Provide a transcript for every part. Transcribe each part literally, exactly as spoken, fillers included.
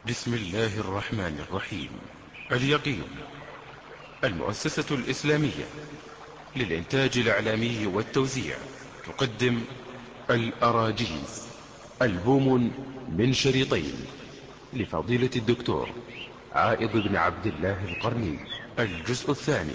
بسم الله الرحمن الرحيم. اليقين، المؤسسة الإسلامية للإنتاج الإعلامي والتوزيع، تقدم الأراجيز، ألبوم من شريطين لفضيلة الدكتور عائض بن عبد الله القرني. الجزء الثاني: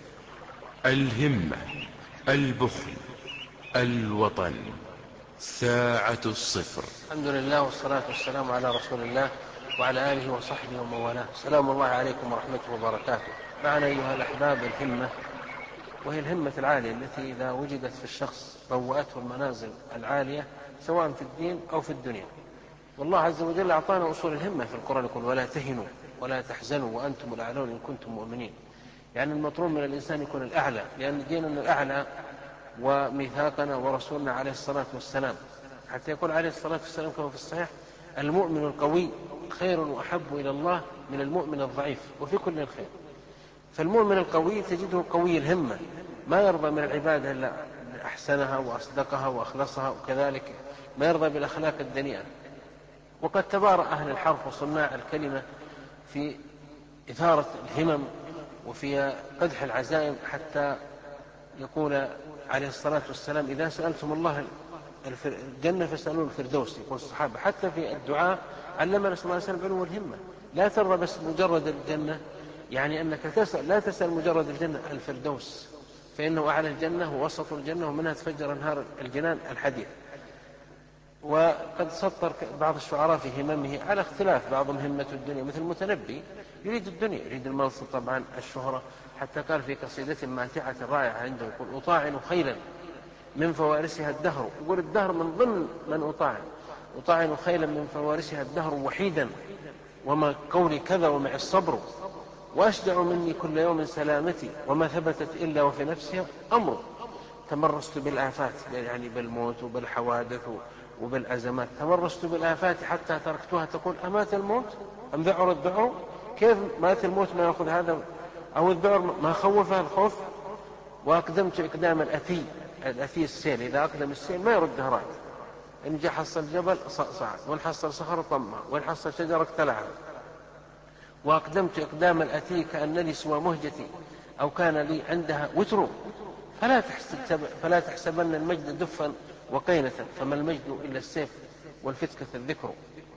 الهمة، البخل، الوطن، ساعة الصفر. الحمد لله والصلاة والسلام على رسول الله وعلى آله وصحبه ومن والاه. سلام الله عليكم ورحمته وبركاته. معنا أيها الأحباب الهمة، وهي الهمة العالية التي إذا وجدت في الشخص بوأته المنازل العالية سواء في الدين أو في الدنيا. والله عز وجل أعطانا أصول الهمة في القرآن، يقول: ولا تهنوا ولا تحزنوا وأنتم الأعلون إن كنتم مؤمنين. يعني المطلوب من الإنسان يكون الأعلى، لأن ديننا الأعلى وميثاقنا ورسولنا عليه الصلاة والسلام، حتى يقول عليه الصلاة والسلام كما في الصحيح: المؤمن القوي خير وأحب إلى الله من المؤمن الضعيف وفي كل الخير. فالمؤمن القوي تجده قوي الهمة، ما يرضى من العبادة إلا أحسنها وأصدقها وأخلصها، وكذلك ما يرضى بالأخلاق الدنيئة. وقد تبارى أهل الحرف وصناع الكلمة في إثارة الهمم وفي قدح العزائم، حتى يقول عليه الصلاة والسلام: إذا سألتم الله الجنة فاسألوا الفردوس. يقول الصحابة حتى في الدعاء علمنا صلى الله عليه وسلم علو الهمة. لا ترضى بس مجرد الجنة، يعني أنك تسأل، لا تسأل مجرد الجنة، الفردوس، فإنه أعلى الجنة ووسط الجنة ومنها تفجر أنهار الجنان الحديث. وقد سطر بعض الشعراء في هممه على اختلاف، بعضهم همة الدنيا مثل المتنبي يريد الدنيا، يريد المنصب طبعا، الشهرة، حتى قال في قصيدة ماتعة رائعة عنده، يقول: أطاعن خيلا من فوارسها الدهر. يقول الدهر من ضمن من أطاعن. أطاعن خيلا من فوارسها الدهر وحيدا، وما قولي كذا ومع الصبر، وأشجع مني كل يوم سلامتي، وما ثبتت إلا وفي نفسها أمر. تمرست بالآفات، يعني بالموت وبالحوادث وبالأزمات، تمرست بالآفات حتى تركتها. تقول: أمات الموت أم ذعر الذعر؟ كيف مات الموت ما يأخذ هذا، أو الذعر ما خوفها الخوف؟ وأقدمت إقدام الأثي، الأثي السيل، إذا أقدم السيل ما يرده راد. إن جاء حصل جبل صعد، وإن حصل صخر طمع، وإن حصل شجرة اقتلعها. وأقدمت إقدام الأثي كأنني سوى مهجتي، أو كان لي عندها وتر. فلا تحسب فلا تحسبن المجد دفا وقينة، فما المجد إلا السيف والفتكة الذكر.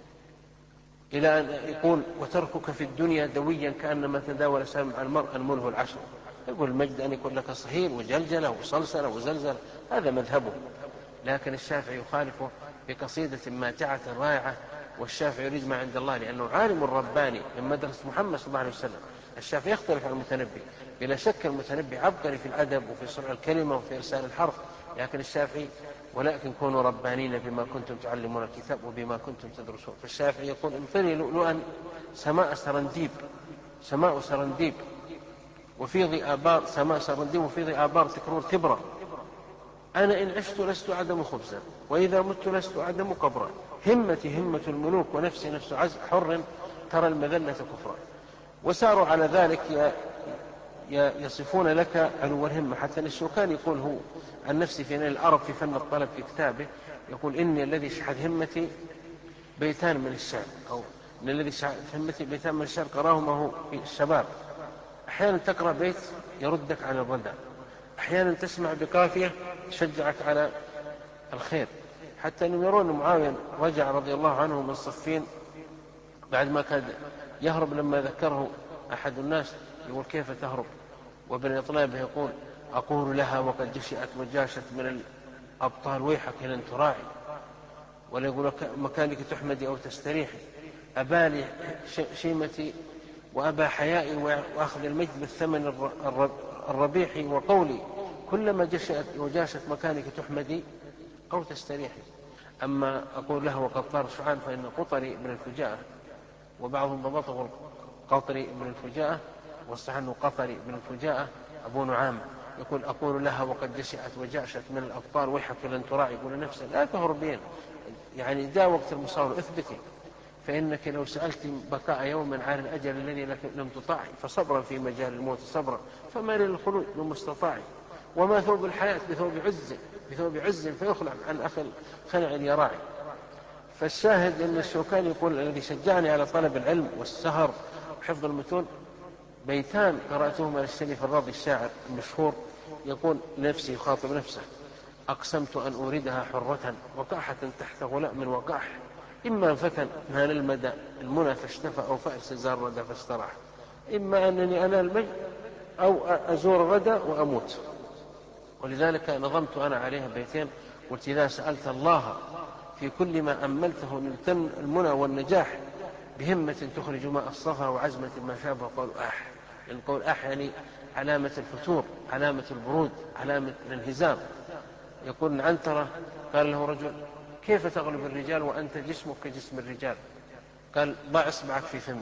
إلى أن يقول: وتركك في الدنيا دويا كأنما تداول سمع المرء المله العشر. يقول المجد أن يكون لك صهيل وجلجلة وصلصلة وزلزلة، هذا مذهبه. لكن الشافعي يخالفه بقصيدة ماتعة رائعة. والشافعي يريد ما عند الله، لأنه عالم رباني من مدرسة محمد صلى الله عليه وسلم. الشافعي يختلف عن المتنبي بلا شك. المتنبي عبقري في الأدب وفي صنع الكلمة وفي إرسال الحرف، لكن الشافعي: ولكن كونوا ربانين بما كنتم تعلمون الكتاب وبما كنتم تدرسون. فالشافعي يقول: امطري لؤلؤا سماء سرنديب، سماء سرنديب وفي آبار، سماء سرنديب وفي آبار تكرور تبرة. أنا إن عشت لست أعدم خبزا، وإذا مت لست أعدم قبرا. همتي همة الملوك ونفسي نفس عز حر، ترى المذلة كفرا. وساروا على ذلك يصفون لك علو الهمة. حتى الشوكاني يقول هو عن نفسه في نيل العرب في فن الطلب في كتابه، يقول: إني الذي شحذ همتي بيتان من الشعر، أو إن الذي شحذ همتي بيتان من الشعر قراهما هو في الشباب. أحيانا تقرأ بيت يردك على الردى، أحيانا تسمع بقافية تشجعك على الخير. حتى أنهم يرون معاوية رجع رضي الله عنه من صفين بعد ما كان يهرب، لما ذكره أحد الناس يقول: كيف تهرب؟ وابن إطلابه يقول: أقول لها وقد جشئت وجاشت من الأبطال ويحك لن تراعي. ولا يقول: مكانك تحمدي أو تستريحي. أبالي شيمتي وأبا حيائي وأخذ المجد بالثمن الربيح. وقولي: كلما جشأت وجاشت مكانك تحمدي أو تستريحي. أما أقول له وقد طار شعان فإن قطري من الفجاءة، وبعضهم ضبطه قطري من الفجاءة، والصحيح أنه قطري من الفجاءة. أبو نعام يقول: أقول لها وقد جشأت وجاشت من الأبطال ويحك لن تراعي. يقول نفسه: لا تهربين، يعني جاء وقت المصاور اثبتي، فإنك لو سألت بقاء يوما عن الأجل الذي لم تطاعي، فصبرا في مجال الموت صبرا، فما للخلود من مستطاع. وما ثوب الحياة بثوب عز، بثوب عز فيخلع عن أخي خلع يراعي. فالشاهد أن الشوكاني يقول الذي شجعني على طلب العلم والسهر وحفظ المتون بيتان قرأتهما للشريف الراضي الشاعر المشهور، يقول نفسي يخاطب نفسه: أقسمت أن أوردها حرة وقاحة تحت غلام وقاح، إما فتى نال المدى المنى فاشتفى، أو فأس زار الردى فاستراح، إما أنني أنال المجد أو أزور الردى وأموت. ولذلك نظمت أنا عليها بيتين، قلت: إذا سألت الله في كل ما أملته نلتن المنى والنجاح، بهمة تخرج ماء الصفا وعزمة ما شابه قول آح. لأن قول آح يعني علامة الفتور، علامة البرود، علامة الانهزام. يقول عنترة قال له رجل: كيف تغلب الرجال وأنت جسمك كجسم الرجال؟ قال: ضع اصبعك في فمي.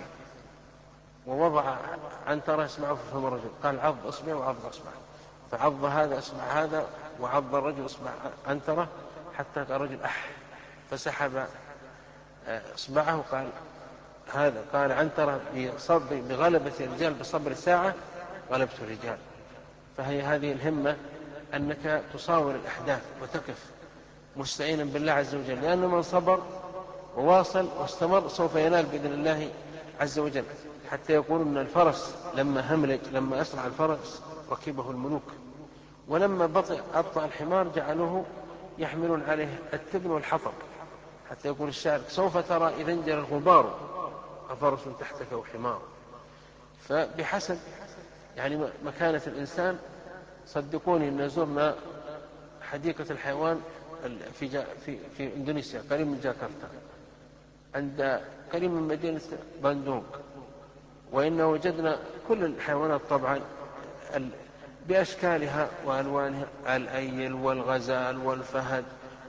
ووضع عنترة اصبعه في فم الرجل، قال: عض اصبع وعض اصبع. فعض هذا اصبع هذا وعض الرجل اصبع عنترة حتى قال الرجل أح، فسحب اصبعه. قال هذا قال عنترة: بغلبة الرجال بصبر ساعة غلبت الرجال. فهي هذه الهمة، أنك تصاور الأحداث وتقف مستعينا بالله عز وجل، لأن من صبر وواصل واستمر سوف ينال بإذن الله عز وجل. حتى يقول أن الفرس لما هملج، لما أسرع الفرس ركبه الملوك، ولما بطئ أبطأ الحمار جعلوه يحملون عليه التبن والحطب، حتى يقول الشاعر: سوف ترى إذا انجل الغبار أفرس تحتك وحمار. فبحسب يعني مكانة الإنسان. صدقوني أن زرنا حديقة الحيوان في, جا في, في إندونيسيا قريب من جاكرتا، عند قريب من مدينة باندونغ، وإن وجدنا كل الحيوانات طبعا بأشكالها وألوانها، الأيل والغزال والفهد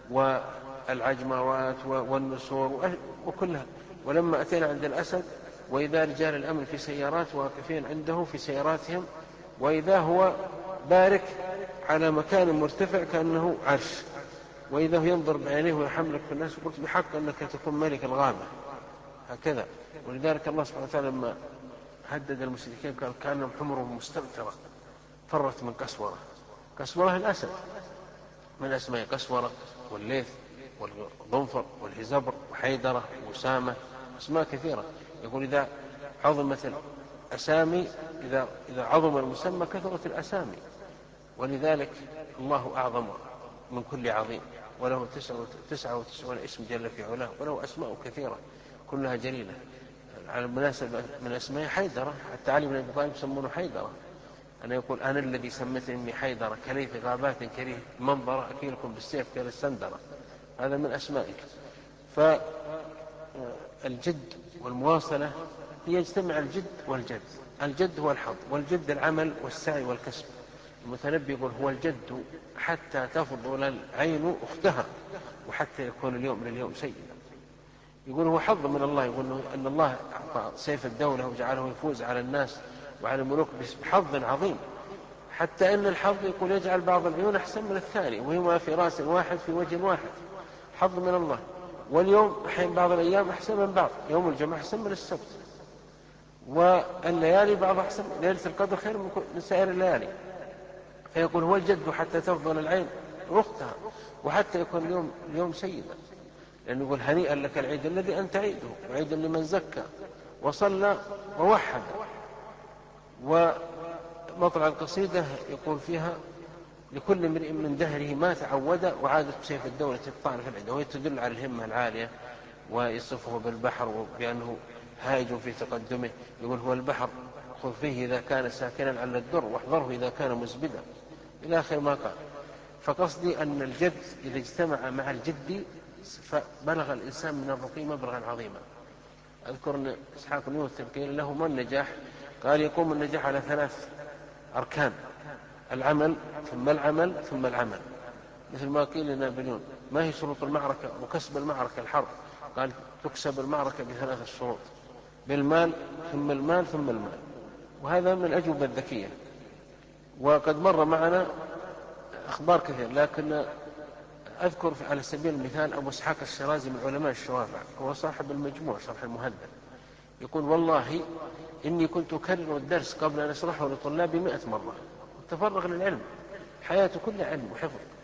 والعجموات والنسور وكلها. ولما أتينا عند الأسد وإذا رجال الأمن في سيارات واقفين عنده في سياراتهم، وإذا هو بارك على مكان مرتفع كأنه عرش، وإذا هو ينظر بعينيه ويحملك في الناس. قلت: بحق أنك تكون ملك الغابة هكذا. ولذلك الله سبحانه وتعالى لما هدد المشركين قال: كأنهم حمر مستنفرة فرت من قسورة. قسورة الأسد من أسماء قسورة والليث والظنفر والهزبر وحيدرة وأسامة، أسماء كثيرة. يقول: إذا عظمت الأسامي، إذا, إذا عظم المسمى كثرت الأسامي. ولذلك الله أعظم من كل عظيم، وله تسعة وتسعون اسم جل في علاه، وله أسماء كثيرة كلها جليلة. على المناسبة من أسماء حيدرة، حتى علي بن أبي طالب يسمونه حيدرة. أنا يقول: أنا الذي سمتني حيدرة كليث غابات كريه منظر أكيلكم بالسيف كالسندرة. هذا من أسمائك. فالجد والمواصلة هي يجتمع الجد والجد. الجد هو الحظ، والجد العمل والسعي والكسب. المتنبي يقول: هو الجد حتى تفضل العين أختها، وحتى يكون اليوم لليوم سيدا. يقول: هو حظ من الله، يقول أن الله أعطى سيف الدولة وجعله يفوز على الناس وعلى الملوك بحظ عظيم، حتى أن الحظ يقول يجعل بعض العيون أحسن من الثاني، وهما في رأس واحد في وجه واحد. حظ من الله. واليوم أحيان بعض الأيام أحسن من بعض، يوم الجمعة أحسن من السبت، والليالي بعض أحسن، ليلة القدر خير من سائر الليالي. فيقول: هو الجد حتى تفضل العين أختها، وحتى يكون اليوم اليوم سيدا. لأنه يقول: هنيئا لك العيد الذي أنت عيده، وعيد لمن زكى وصلى ووحد. ومطلع القصيدة يقول فيها: لكل امرئ من دهره ما تعود، وعادت سيف الدولة الطعن في العدة. وهي تدل على الهمة العالية، ويصفه بالبحر بأنه هائج في تقدمه. يقول: هو البحر خذ فيه إذا كان ساكنا على الدر، واحذره إذا كان مزبدا، إلى آخر ما قال. فقصدي أن الجد إذا اجتمع مع الجد فبلغ الإنسان من الرقي مبلغا عظيما. أذكر أن إسحاق بن يوسف قيل له: ما النجاح؟ قال: يقوم النجاح على ثلاث أركان: العمل ثم العمل ثم العمل. مثل ما قيل لنابليون: ما هي شروط المعركة وكسب المعركة الحرب؟ قال: تكسب المعركة بثلاث شروط: بالمال ثم المال ثم المال. وهذا من الأجوبة الذكية. وقد مر معنا أخبار كثير، لكن أذكر على سبيل المثال أبو إسحاق الشرازي من علماء الشوافع، هو صاحب المجموع شرح المهذب. يقول: والله إني كنت أكرر الدرس قبل أن أشرحه لطلابي مئة مرة، وتفرغ للعلم، حياته كلها علم وحفظ.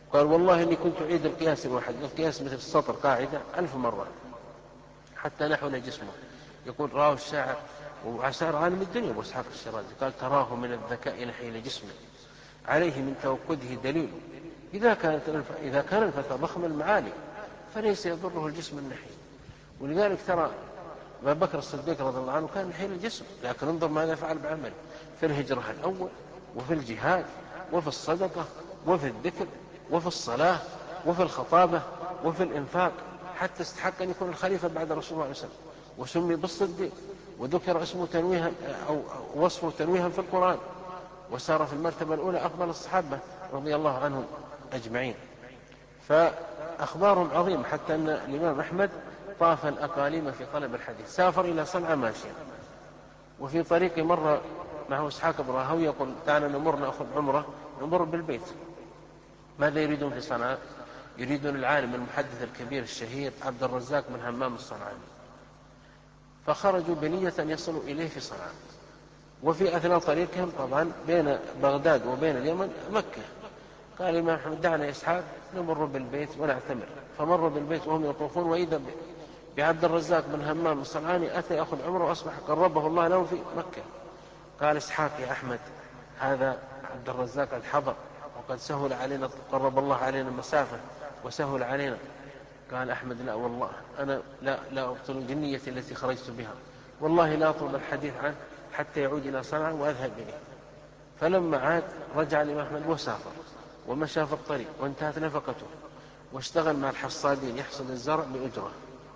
قال والله إني كنت أعيد القياس الواحد، القياس مثل السطر قاعدة ألف مرة حتى نحول جسمه. يقول راه الشاعر وعسار عالم الدنيا أبو إسحاق الشيرازي، قال تراه من الذكاء نحيل جسمه عليه من توقده دليل، إذا كانت إذا كان الفتى ضخم المعالي فليس يضره الجسم النحيل. ولذلك ترى أبا بكر الصديق رضي الله عنه كان نحيل الجسم، لكن انظر ماذا فعل بعمله في الهجرة الأول وفي الجهاد وفي الصدقة وفي الذكر وفي الصلاة وفي الخطابة وفي الإنفاق، حتى استحق أن يكون الخليفة بعد رسول الله عليه وسلم، وسمي بالصديق، وذكر اسمه تنويها أو وصفه تنويها في القرآن، وسار في المرتبة الأولى أفضل الصحابة رضي الله عنهم أجمعين. فأخبارهم عظيمة، حتى أن الإمام أحمد طاف الأقاليم في طلب الحديث، سافر إلى صنعاء ماشيا، وفي طريق مر معه إسحاق بن راهويه يقول تعالى نمر نأخذ عمرة، نمر بالبيت. ماذا يريدون في صنعاء؟ يريدون العالم المحدث الكبير الشهير عبد الرزاق بن همام الصنعاني، فخرجوا بنية أن يصلوا إليه في صنعاء. وفي أثناء طريقهم طبعا بين بغداد وبين اليمن مكة، قال الإمام أحمد دعنا يا إسحاق نمر بالبيت ونعتمر. فمروا بالبيت وهم يطوفون، وإذا بعبد الرزاق بن همام الصنعاني أتى يأخذ عمره وأصبح قربه الله له في مكة. قال إسحاق يا أحمد هذا عبد الرزاق قد حضر وقد سهل علينا، قرب الله علينا المسافة وسهل علينا. قال أحمد لا والله أنا لا, لا أبطل جنيتي التي خرجت بها، والله لا أطلب الحديث عنه حتى يعود إلى صنعاء وأذهب إليه. فلما عاد رجع الإمام أحمد وسافر ومشى في الطريق وانتهت نفقته، واشتغل مع الحصادين يحصد الزرع بأجرة،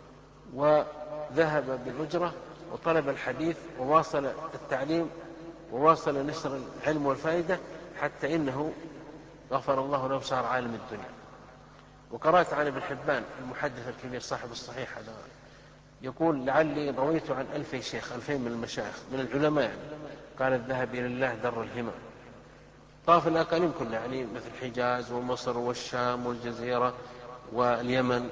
وذهب بالأجرة وطلب الحديث وواصل التعليم وواصل نشر العلم والفائدة، حتى إنه غفر الله له صار عالم الدنيا. وقرأت عن ابن حبان المحدث الكبير صاحب الصحيح هذا يقول لعلي رويت عن ألفي شيخ، ألفين من المشايخ من العلماء يعني. قال الذهب إلى الله در الهمم، طاف الأقاليم كلها يعني مثل الحجاز ومصر والشام والجزيرة واليمن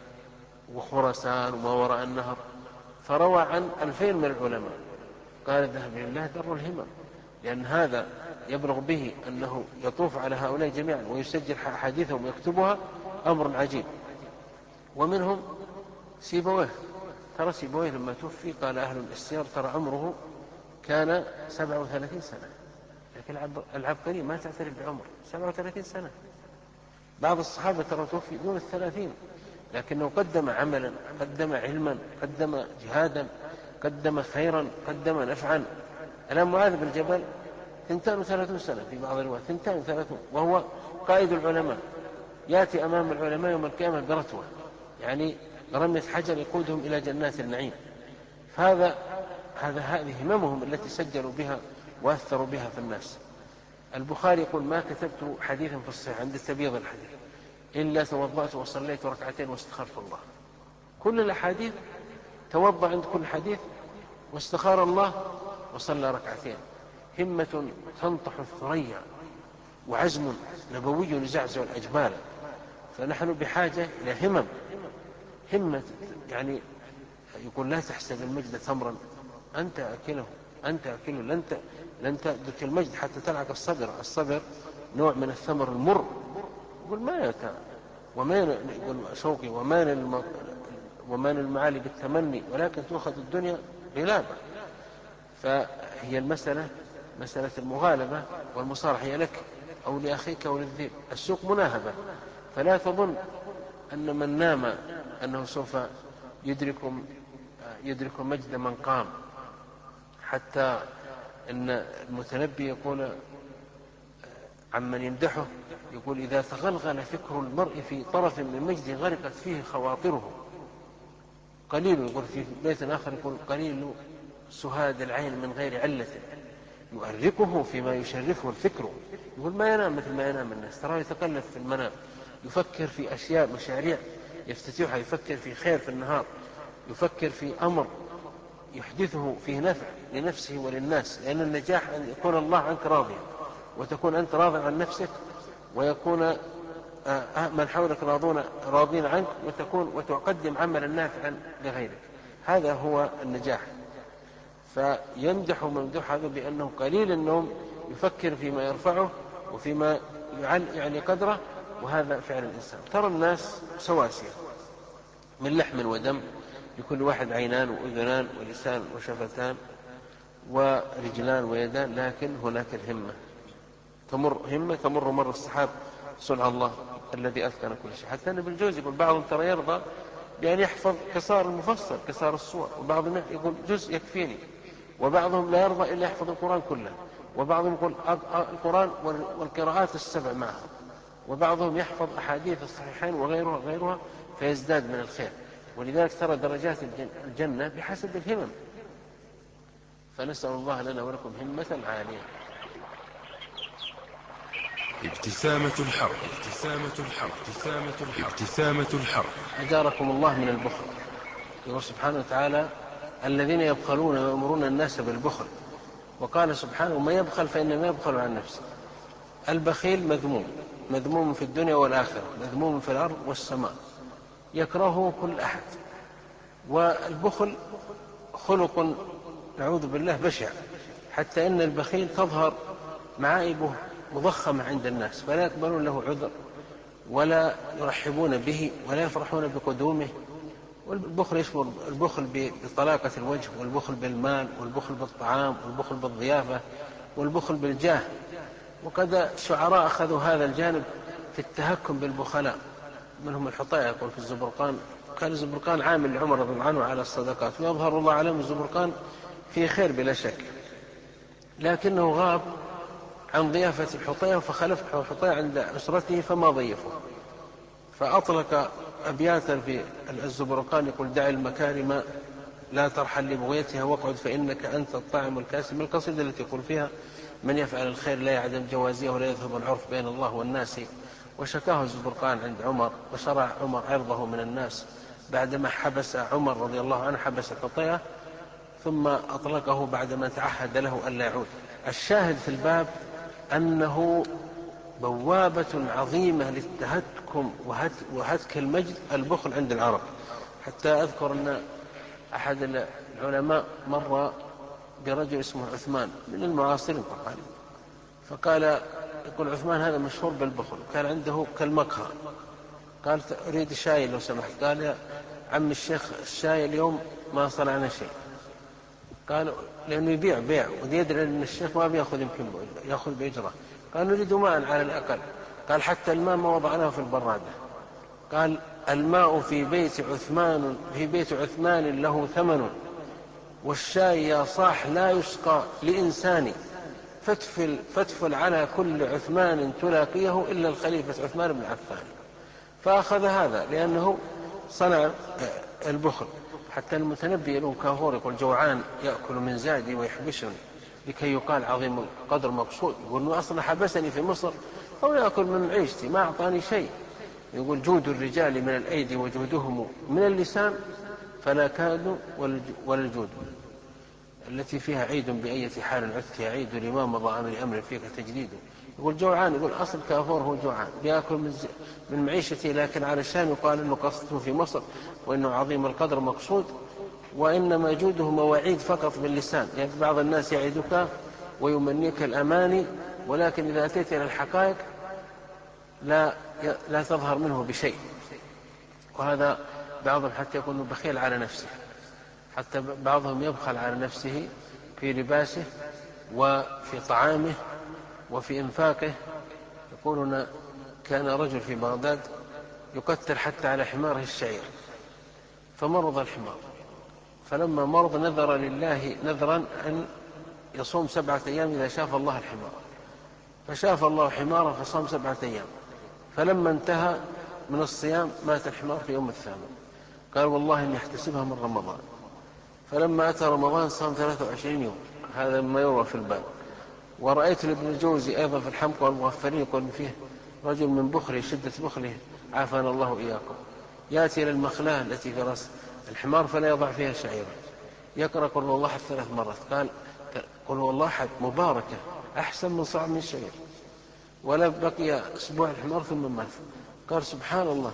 وخراسان وما وراء النهر، فروى عن ألفين من العلماء. قال الذهب إلى الله در الهمم، لأن هذا يبلغ به أنه يطوف على هؤلاء جميعا ويسجل حديثهم ويكتبها، أمر عجيب. ومنهم سيبويه، ترى سيبويه لما توفي قال أهل السير ترى عمره كان سبعة وثلاثين سنة، لكن العبقري ما تعترف بعمر سبعة وثلاثين سنة. بعض الصحابة ترى توفي دون الثلاثين، لكنه قدم عملا، قدم علما، قدم جهادا، قدم خيرا، قدم نفعا. الآن معاذ بن جبل ثنتان وثلاثون سنة في بعض الروايات، ثنتان وثلاثون، وهو قائد العلماء، يأتي أمام العلماء يوم القيامة برتوة، يعني رمية حجر يقودهم إلى جنات النعيم. فهذا هذا هذه هممهم التي سجلوا بها وأثروا بها في الناس. البخاري يقول ما كتبت حديثا في الصحيح عند تبييض الحديث إلا توضأت وصليت ركعتين واستخرت الله. كل الأحاديث توضأ عند كل حديث واستخار الله وصلى ركعتين. همة تنطح الثريا وعزم نبوي يزعزع الأجبال. فنحن بحاجة إلى همم، همة يعني يقول لا تحسب المجد تمرا أنت أكله، أنت أكله لن لن تدرك المجد حتى تلعق الصبر. الصبر نوع من الثمر المر. يقول ما يتا وما يقول شوقي وما وما المعالي بالتمني، ولكن تؤخذ الدنيا غلابة. فهي المسألة مسألة المغالبة والمصارحة، هي لك أو لأخيك أو للذئب. السوق مناهبة، فلا تظن أن من نام أنه سوف يدرك يدرك مجد من قام. حتى أن المتنبي يقول عمن يمدحه يقول إذا تغلغل فكر المرء في طرف من مجد غرقت فيه خواطره. قليل، يقول في بيت آخر يقول قليل سهاد العين من غير علة يؤرقه فيما يشرفه الفكر. يقول ما ينام مثل ما ينام الناس، تراه يتقلب في المنام، يفكر في أشياء مشاريع يفتتحها، يفكر في خير في النهار، يفكر في أمر يحدثه فيه نفع لنفسه وللناس. لأن النجاح أن يكون الله عنك راضيا، وتكون أنت راضي عن نفسك، ويكون من حولك راضون راضين عنك، وتكون وتقدم عملا نافعا لغيرك. هذا هو النجاح. فيمدح ممدوح هذا بأنه قليل النوم، يفكر فيما يرفعه وفيما يعني قدره، وهذا فعل الإنسان. ترى الناس سواسية من لحم ودم، لكل واحد عينان وأذنان ولسان وشفتان ورجلان ويدان، لكن هناك الهمة تمر همة تمر مر السحاب، صنع الله الذي أتقن كل شيء. حتى ابن الجوزي يقول بعضهم ترى يرضى بأن يحفظ كسار المفصل كسار الصور، وبعضهم يقول جزء يكفيني، وبعضهم لا يرضى إلا يحفظ القرآن كله، وبعضهم يقول القرآن والقراءات السبع معه، وبعضهم يحفظ أحاديث الصحيحين وغيرها غيرها فيزداد من الخير. ولذلك ترى درجات الجنة بحسب الهمم. فنسأل الله لنا ولكم همة عالية. ابتسامة الحق ابتسامة الحق ابتسامة الحق ابتسامة الحق أجاركم الله من البخل. يقول سبحانه وتعالى الذين يبخلون ويأمرون الناس بالبخل، وقال سبحانه وما يبخل فإنما يبخل عن نفسه. البخيل مذموم، مذموم في الدنيا والآخرة، مذموم في الأرض والسماء، يكرهه كل أحد. والبخل خلق نعوذ بالله بشع، حتى إن البخيل تظهر معائبه مضخمة عند الناس، فلا يقبلون له عذر ولا يرحبون به ولا يفرحون بقدومه. والبخل يشمل البخل بطلاقة الوجه، والبخل بالمال، والبخل بالطعام، والبخل بالضيافة، والبخل بالجاه. وقد الشعراء أخذوا هذا الجانب في التهكم بالبخلاء، منهم الحطيئة يقول في الزبرقان، كان الزبرقان عامل لعمر رضي الله عنه على الصدقات، ويظهر الله عليه الزبرقان في خير بلا شك، لكنه غاب عن ضيافة الحطيئة، فخلفه الحطيئة عند أسرته فما ضيفه، فأطلق أبياتا في الزبرقان يقول دع المكارم لا ترحل لبغيتها واقعد فإنك أنت الطاعم الكاسم. القصيدة التي يقول فيها من يفعل الخير لا يعدم جوازيه ولا يذهب العرف بين الله والناس. وشكاه الزبرقان عند عمر، وشرع عمر عرضه من الناس بعدما حبس عمر رضي الله عنه حبس الحطيئة، ثم أطلقه بعدما تعهد له ألا يعود. الشاهد في الباب أنه بوابة عظيمة للتهكم وهتك المجد البخل عند العرب. حتى أذكر أن أحد العلماء مر برجل اسمه عثمان من المعاصرين طبعا، فقال يقول عثمان هذا مشهور بالبخل، كان عنده كالمقهى، قال أريد شاي لو سمحت. قال يا عم الشيخ الشاي اليوم ما صنعنا شيء. قال لأنه يبيع بيع ويدري أن الشيخ ما بيأخذ يمكن يأخذ بإجرة. قال نريد ماء على الأقل. قال حتى الماء ما وضعناه في البرادة. قال الماء في بيت عثمان في بيت عثمان له ثمن، والشاي يا صاح لا يسقى لإنسان، فتفل, فتفل على كل عثمان تلاقيه إلا الخليفة عثمان بن عفان. فأخذ هذا لأنه صنع البخل. حتى المتنبي له كافور يقول جوعان يأكل من زادي ويحبسني لكي يقال عظيم القدر مقصود. يقول أنه أصلا حبسني في مصر أو يأكل من عيشتي ما أعطاني شيء. يقول جود الرجال من الأيدي وجودهم من اللسان فلا كاد ولا الجود التي فيها عيد بأية حال عدت عيد لما مضى من أمر فيك تجديد. يقول جوعان، يقول أصل كافور هو جوعان بيأكل من معيشتي، لكن علشان يقال أنه قصده في مصر وأنه عظيم القدر مقصود، وإنما جوده مواعيد فقط باللسان. يعني بعض الناس يعيدك ويمنيك الأماني، ولكن إذا أتيت إلى الحقائق لا لا تظهر منه بشيء. وهذا بعضهم حتى يكون بخيل على نفسه، حتى بعضهم يبخل على نفسه في لباسه وفي طعامه وفي إنفاقه. يقولون كان رجل في بغداد يقتل حتى على حماره الشعير، فمرض الحمار، فلما مرض نذر لله نذرا أن يصوم سبعة أيام إذا شاف الله الحمار، فشاف الله حماره فصام سبعة أيام، فلما انتهى من الصيام مات الحمار في يوم الثامن. قال والله إني احتسبها من رمضان. فلما أتى رمضان صام ثلاثة وعشرين يوم. هذا ما يروى في الباب. ورأيت لابن الجوزي أيضا في الحمق والمغفرين يقول فيه رجل من بخله شدة بخله عافانا الله إياكم، يأتي إلى المخلاة التي في رأس الحمار فلا يضع فيها شعيرا، يقرأ قل هو الله أحد ثلاث مرات. قال قل هو الله أحد مباركة أحسن من صاع من الشعير. ولا بقي أسبوع الحمار ثم مات. قال سبحان الله،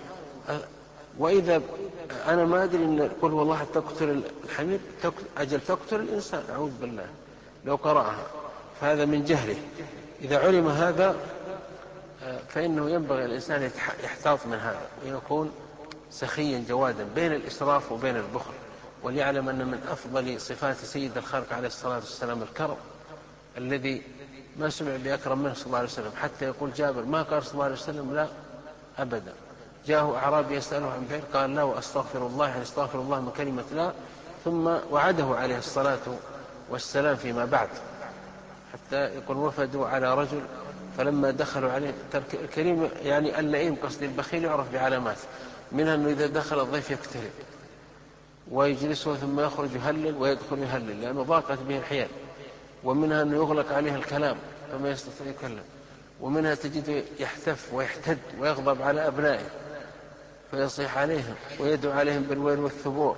وإذا أنا ما أدري أن قل هو الله أحد تقتل الحمير، أجل تقتل الإنسان أعوذ بالله لو قرأها، فهذا من جهله. إذا علم هذا فإنه ينبغي الإنسان يحتاط من هذا ويكون سخيا جوادا بين الإسراف وبين البخل، وليعلم أن من أفضل صفات سيد الخلق عليه الصلاة والسلام الكرم، الذي ما سمع بأكرم منه صلى الله عليه وسلم. حتى يقول جابر ما قال صلى الله عليه وسلم لا أبدا. جاءه أعرابي يسأله عن بعير قال لا وأستغفر الله، يعني استغفر الله من كلمة لا، ثم وعده عليه الصلاة والسلام فيما بعد. حتى يقول وفدوا على رجل فلما دخلوا عليه الكريم، يعني اللئيم قصد البخيل يعرف بعلامات، منها أنه إذا دخل الضيف يكترب ويجلسه ثم يخرج يهلل ويدخل يهلل لأنه ضاقت به الحيل، ومنها أنه يغلق عليه الكلام فما يستطيع يكلم، ومنها تجد يحتف ويحتد ويغضب على أبنائه فيصيح عليهم ويدعو عليهم بالويل والثبور،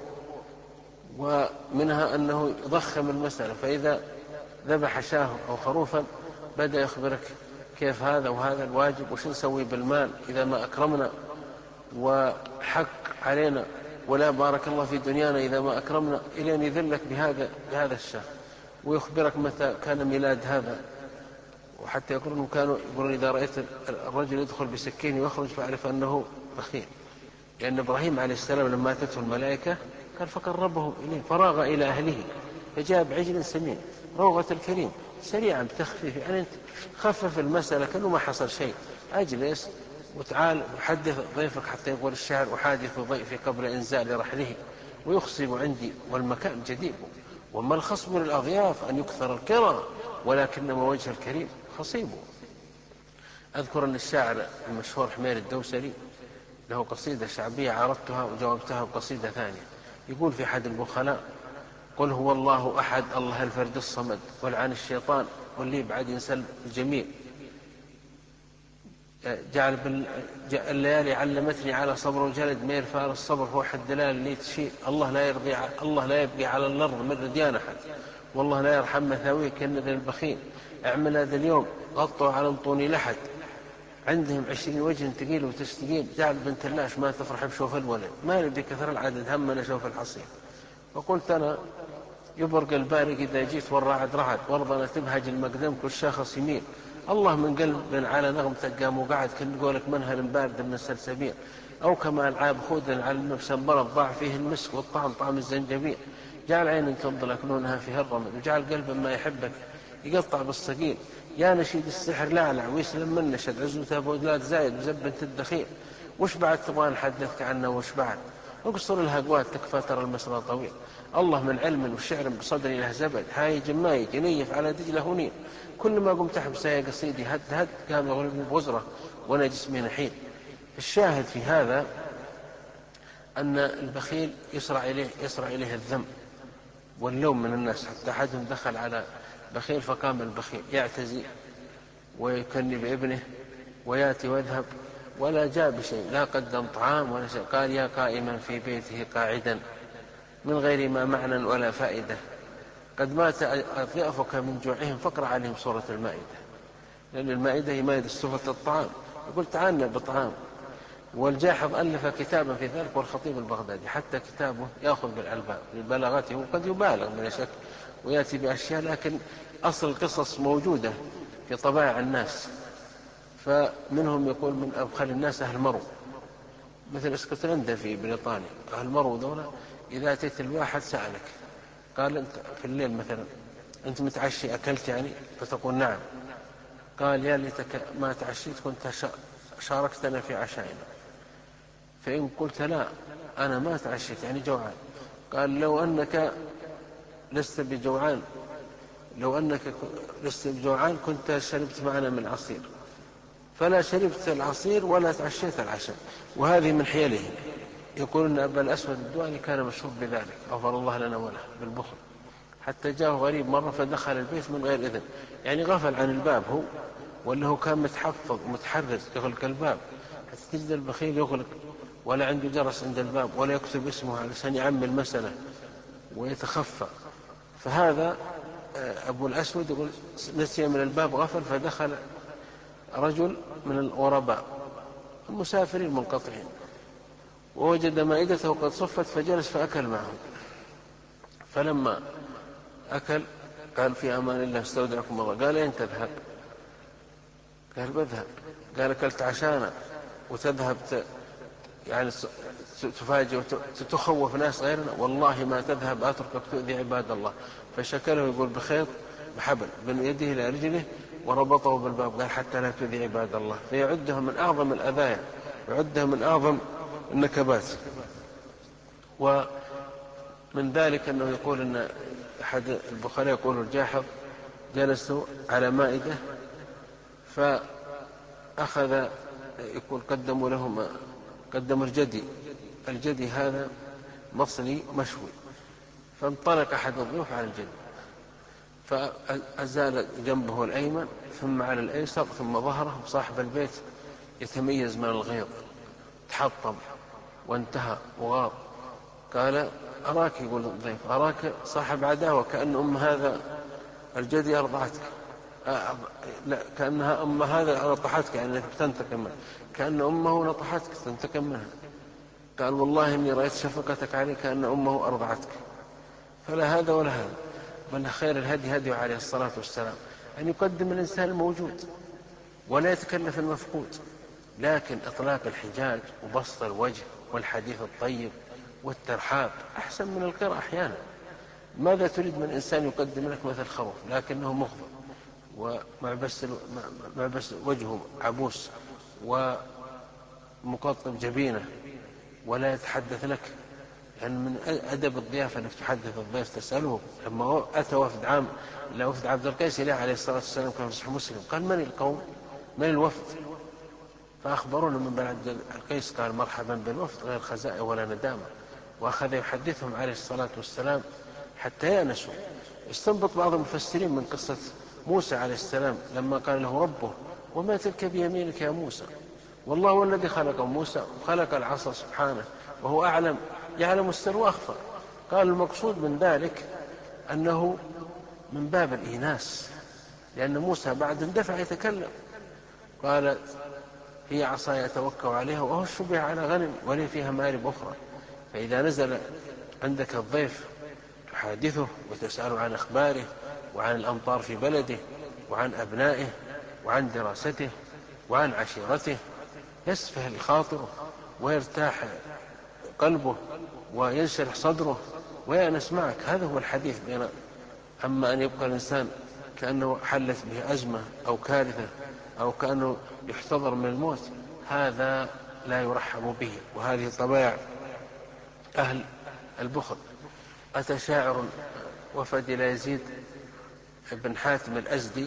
ومنها أنه يضخم المسألة، فإذا ذبح شاه أو خروفا بدأ يخبرك كيف هذا وهذا الواجب وش نسوي بالمال إذا ما أكرمنا، وحق علينا ولا بارك الله في دنيانا إذا ما أكرمنا، إلى أن يذلك بهذا بهذا الشاه، ويخبرك متى كان ميلاد هذا. وحتى يقولون كانوا يقولون إذا رأيت الرجل يدخل بسكين ويخرج فأعرف أنه بخيل، لأن إبراهيم عليه السلام لما أتته الملائكة قال فقربهم إليه فراغ إلى أهله فجاء بعجل سمين روغة الكريم سريعا بتخفيف، يعني أنت خفف المسألة كأنه ما حصل شيء، أجلس وتعال وحدث ضيفك. حتى يقول الشاعر أحادث ضيفي قبل إنزال رحله ويخصب عندي والمكان جديد، وما الخصب للأضياف أن يكثر القرى ولكنما وجه الكريم خصيبه. أذكر أن الشاعر المشهور حمير الدوسري له قصيدة شعبية عرضتها وجاوبتها بقصيدة ثانية، يقول في أحد البخلاء قل هو الله أحد الله الفرد الصمد والعن الشيطان واللي بعد ينسل الجميل، جعل الليالي علمتني على صبر وجلد ما يرفع الصبر هو حد دلال اللي تشيء، الله لا يرضي الله لا يبقي على الأرض من رديان أحد، والله لا يرحم مثاويه كالنذر البخيل، اعمل هذا اليوم غطوا على انطوني لحد عندهم عشرين وجه تقيل وتستقيل، جعل بنت اللاش ما تفرح بشوف الولد ما نبي كثر العدد همنا شوف الحصيل. فقلت أنا يبرق البارق إذا جيت والرعد رعد وارضنا تبهج المقدم كل شاخص يميل، الله من قلب على نغمة قام وقعد كن قولك منهل بارد من السلسبيل، أو كما العاب خود على النفس المرض ضاع فيه المسك والطعم طعم الزنجبيل، جعل عين تنضلك لونها فيها الرمل وجعل قلب ما يحبك يقطع بالصقيل، يا نشيد السحر لعلع ويسلم من نشد عزوته بودلات زايد وزبنة الدخيل، وش بعد تبغى نحدثك عنه وش بعد اقصر الهقوات تكفى ترى المسرى طويل، الله من علم وشعر بصدري له زبد هاي جماي جنيف على دجله هنين، كل ما قمت أحب سايا قصيدي هد هد قام يغلبني بغزرة وانا جسمي نحيل. الشاهد في هذا أن البخيل يسرع إليه, يسرع إليه الذم واللوم من الناس، حتى أحدهم دخل على بخيل فقام البخيل يعتزي ويكني بابنه وياتي ويذهب ولا جاء بشيء، لا قدم طعام ولا شيء، قال يا قائما في بيته قاعدا من غير ما معنى ولا فائدة قد مات أضيافك من جوعهم فاقرأ عليهم سورة المائدة، لأن المائدة هي مائدة سورة الطعام، يقول تعالنا بطعام. والجاحظ ألف كتابا في ذلك والخطيب البغدادي، حتى كتابه يأخذ بالألباب لبلاغته وقد يبالغ من شك ويأتي بأشياء، لكن أصل القصص موجودة في طبائع الناس. فمنهم يقول من أبخل الناس أهل مرو، مثل اسكتلندا في بريطانيا، أهل مرو دولة إذا أتيت الواحد سألك قال أنت في الليل مثلا أنت متعشي أكلت يعني، فتقول نعم، قال يا ليتك ما تعشيت كنت شاركتنا في عشائنا، فإن قلت لا أنا ما تعشيت يعني جوعان، قال لو أنك لست بجوعان لو أنك لست بجوعان كنت شربت معنا من عصير، فلا شربت العصير ولا تعشيت العشاء. وهذه من حيله. يقول أن أبا الأسود الدؤلي كان مشهور بذلك غفر الله لنا وله بالبخل، حتى جاءه غريب مرة فدخل البيت من غير إذن، يعني غفل عن الباب هو، ولا هو كان متحفظ ومتحرز يغلق الباب، حتى تجد البخيل يغلق ولا عنده جرس عند الباب ولا يكتب اسمه علشان يعمل المسألة ويتخفى. فهذا أبو الأسود يقول نسي من الباب غفل فدخل رجل من الغرباء المسافرين المنقطعين ووجد مائدته قد صفت فجلس فأكل معهم، فلما أكل قال في أمان الله استودعكم الله، قال أين تذهب؟ قال بذهب. قال أكلت عشانا وتذهب ت... يعني تفاجئ وتخوف ناس غيرنا؟ والله ما تذهب أتركك تؤذي عباد الله. فشكله يقول بخيط بحبل من يده إلى رجله وربطه بالباب، قال حتى لا تؤذي عباد الله. فيعدها من أعظم الأذايا، يعدها من أعظم النكبات. ومن ذلك أنه يقول أن أحد البخاري يقول الجاحظ جلسوا على مائدة فأخذ يقول قدموا لهم قدموا الجدي، الجدي هذا مصري مشوي، فانطلق أحد الضيوف على الجدي فأزال جنبه الأيمن ثم على الأيسر ثم ظهره، وصاحب البيت يتميز من الغيظ تحطم وانتهى وغاض. قال أراك، يقول الضيف أراك صاحب عداوة، كأن أم هذا الجدي أرضعتك، لا كأنها أم هذا نطحتك، يعني تنتقم منه، كأن أمه نطحتك تنتقم منها. قال والله إني رأيت شفقتك عليه كأن أمه أرضعتك. فلا هذا ولا هذا، بل خير الهدي هدي عليه الصلاة والسلام، أن يقدم الإنسان الموجود ولا يتكلف المفقود. لكن إطلاق الحجاج وبسط الوجه والحديث الطيب والترحاب أحسن من القراءة أحيانا. ماذا تريد من إنسان يقدم لك مثل خروف لكنه مغضب ومعبس معبس وجهه عبوس ومقطب جبينه ولا يتحدث لك؟ يعني من أدب الضيافة أنك تحدث الضيف تسأله. لما أتى وفد عام إلى وفد عبد القيس إليه عليه الصلاة والسلام كان في صحيح مسلم، قال من القوم؟ من الوفد؟ فأخبرونا من بعد القيس قال مرحبا بالوفد غير خزائن ولا ندامة، وأخذ يحدثهم عليه الصلاة والسلام حتى يأنسوا. استنبط بعض المفسرين من قصة موسى عليه السلام لما قال له ربه وما تلك بيمينك يا موسى، والله هو الذي خلق موسى وخلق العصا سبحانه وهو أعلم يعلم السر وأخفى. قال المقصود من ذلك أنه من باب الإيناس، لأن موسى بعد اندفع يتكلم. قال هي عصاي أتوكل عليها وأهش بها على غنم ولي فيها مآرب أخرى. فإذا نزل عندك الضيف تحادثه وتسأل عن أخباره وعن الأمطار في بلده وعن أبنائه وعن دراسته وعن عشيرته، يسفه خاطره ويرتاح قلبه وينشرح صدره ويأنس معك. هذا هو الحديث بين. أما أن يبقى الإنسان كأنه حلت به أزمة أو كارثة أو كأنه يحتضر من الموت، هذا لا يرحب به، وهذه طبائع أهل البخل. أتى شاعر وفد إلى يزيد بن حاتم الأزدي،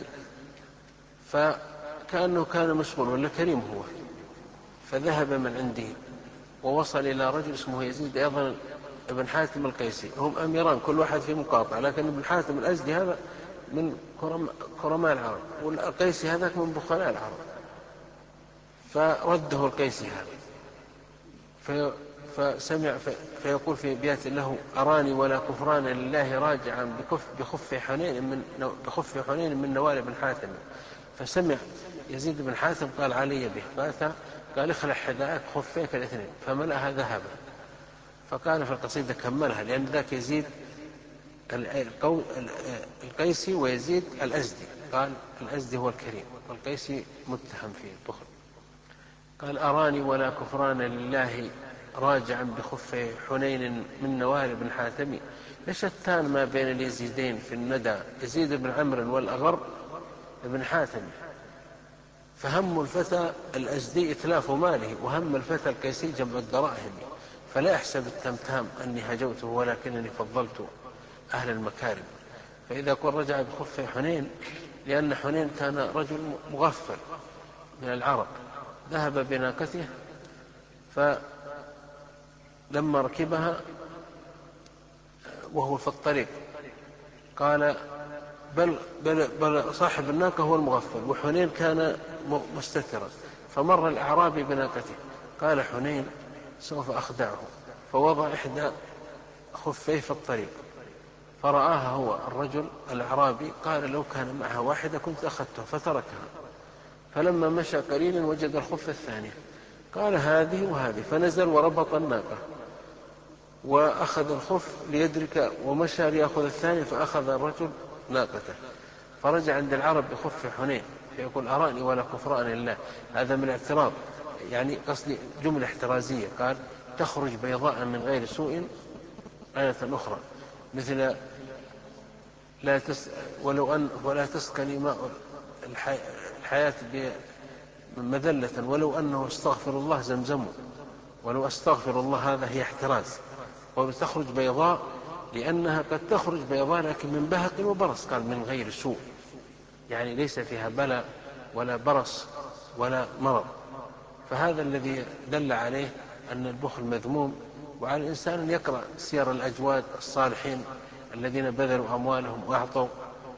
فكأنه كان مشغول ولا كريم هو، فذهب من عنده ووصل إلى رجل اسمه يزيد أيضا ابن حاتم القيسي، هم أميران كل واحد في مقاطع، لكن ابن حاتم الأزدي هذا من كرماء العرب والقيسي هذاك من بخلاء العرب. فرده القيسي هذا فسمع فيقول في بيات له أراني ولا كفران لله راجعا بكف بخف حنين من بخف حنين من نوال بن حاتم. فسمع يزيد بن حاتم قال علي به، فأتى قال اخلع حذاءك خفيك الاثنين، فملأها ذهبا. فقال في القصيدة كملها، لأن ذاك يزيد القيسي ويزيد الأزدي، قال الأزدي هو الكريم والقيسي متهم فيه البخل. قال أراني ولا كفران لله راجعا بخف حنين من نوال بن حاتم، لشتان ما بين اليزيدين في الندى يزيد بن عمرو والأغر بن حاتم. فهم الفتى الأزدي إتلاف ماله وهم الفتى القيسي جمع الدراهم، فلا يحسب التمتام أني هجوته ولكنني فضلت أهل المكارم. فإذا قل رجع بخف حنين لأن حنين كان رجل مغفل من العرب، ذهب بناقته فلما ركبها وهو في الطريق قال بل, بل, بل صاحب الناقة هو المغفل وحنين كان مستترا. فمر الأعرابي بناقته قال حنين سوف أخدعه، فوضع إحدى خفيه في الطريق فرآها هو الرجل الأعرابي، قال لو كان معها واحدة كنت أخذتها، فتركها. فلما مشى قليلا وجد الخف الثانية، قال هذه وهذه، فنزل وربط الناقة وأخذ الخف ليدرك ومشى ليأخذ الثاني، فأخذ الرجل ناقته فرجع عند العرب بخف حنين فيقول أراني ولا كفران لله. هذا من الاعتراض، يعني قصدي جملة احترازية. قال تخرج بيضاء من غير سوء. آية أخرى مثل لا تس ولو أن ولا تسقني ماء الحياة مذلة ولو أنه استغفر الله زمزم، ولو أستغفر الله، هذا هي احتراز. وتخرج بيضاء لأنها قد تخرج بيضاء لكن من بهق وبرص، قال من غير سوء، يعني ليس فيها بلاء ولا برص ولا مرض. فهذا الذي دل عليه أن البخل مذموم. وعلى الإنسان أن يقرأ سير الأجواد الصالحين الذين بذلوا أموالهم وأعطوا،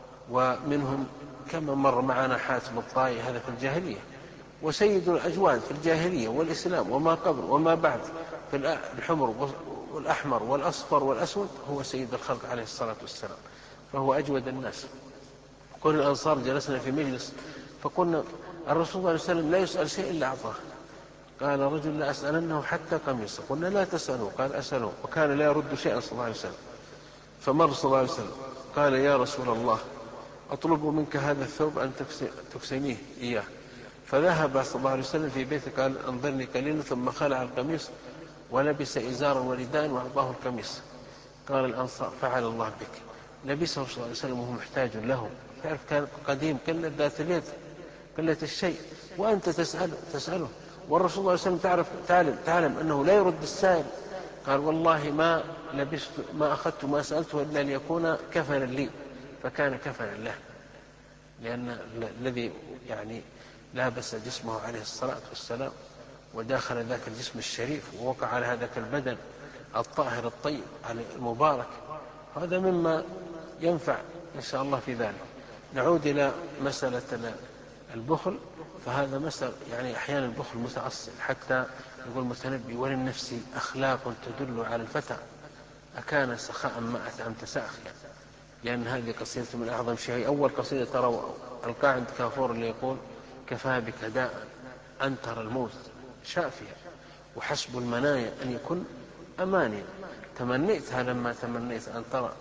ومنهم كما مر معنا حاتم الطائي، هذا في الجاهلية، وسيد الأجواد في الجاهلية والإسلام وما قبل وما بعد، في الحمر والأحمر والأصفر والأسود، هو سيد الخلق عليه الصلاة والسلام، فهو أجود الناس. كل الأنصار جلسنا في مجلس فقلنا الرسول صلى الله عليه وسلم لا يسأل شيء إلا أعطاه. قال رجل لا أسألنه حتى قميصه. قلنا لا تسأله. قال أسأله. وكان لا يرد شيئا صلى الله عليه وسلم. فمر صلى الله عليه وسلم قال يا رسول الله أطلب منك هذا الثوب أن تكسنيه إياه. فذهب صلى الله عليه وسلم في بيته، قال انظرني قليلا، ثم خلع القميص ولبس إزارا ورداء وأعطاه القميص. قال الأنصار فعل الله بك. لبسه صلى الله عليه وسلم وهو محتاج له، تعرف كان قديم قلة ذات اليد، قلة الشيء، وأنت تسأله, تسأله. والرسول صلى الله عليه وسلم تعرف تعلم, تعلم أنه لا يرد السائل. قال والله ما لبست ما أخذت ما سألته إلا ليكون كفنا لي، فكان كفنا له، لأن الذي يعني لابس جسمه عليه الصلاة والسلام وداخل ذاك الجسم الشريف ووقع على هذاك البدن الطاهر الطيب المبارك، هذا مما ينفع إن شاء الله في ذلك. نعود إلى مسألة البخل، فهذا مسألة يعني أحيانا البخل متأصل، حتى يقول المتنبي وللنفس أخلاق تدل على الفتى أكان سخاء ما أتى أم تساخيا، لأن هذه قصيدة من أعظم شيء. أول قصيدة ترى ألقاها عند كافور اللي يقول كفى بك داء أن ترى الموت شافيا وحسب المنايا أن يكون أمانيا، تمنيتها لما تمنيت أن ترى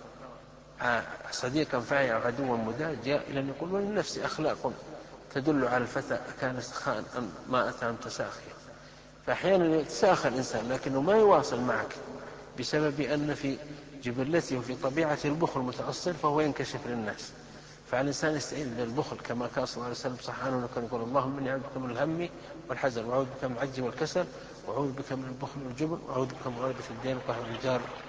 صديقا فعي أو عدوا مداجا، إلى أن يقول وللنفس أخلاق تدل على الفتى أكان سخاء ما أتى أم تساخيا. فأحيانا يتساخى الإنسان لكنه ما يواصل معك بسبب أن في جبلته وفي طبيعة البخل متأصل، فهو ينكشف للناس. فعلى الإنسان يستعيذ بالبخل كما كان صلى الله عليه وسلم صح عنه كان يقول اللهم إني أعوذ بك من الهم والحزن، وأعوذ بك من العجز والكسل، وأعوذ بك من البخل والجبن، وأعوذ بك من غلبة الدين وقهر الرجال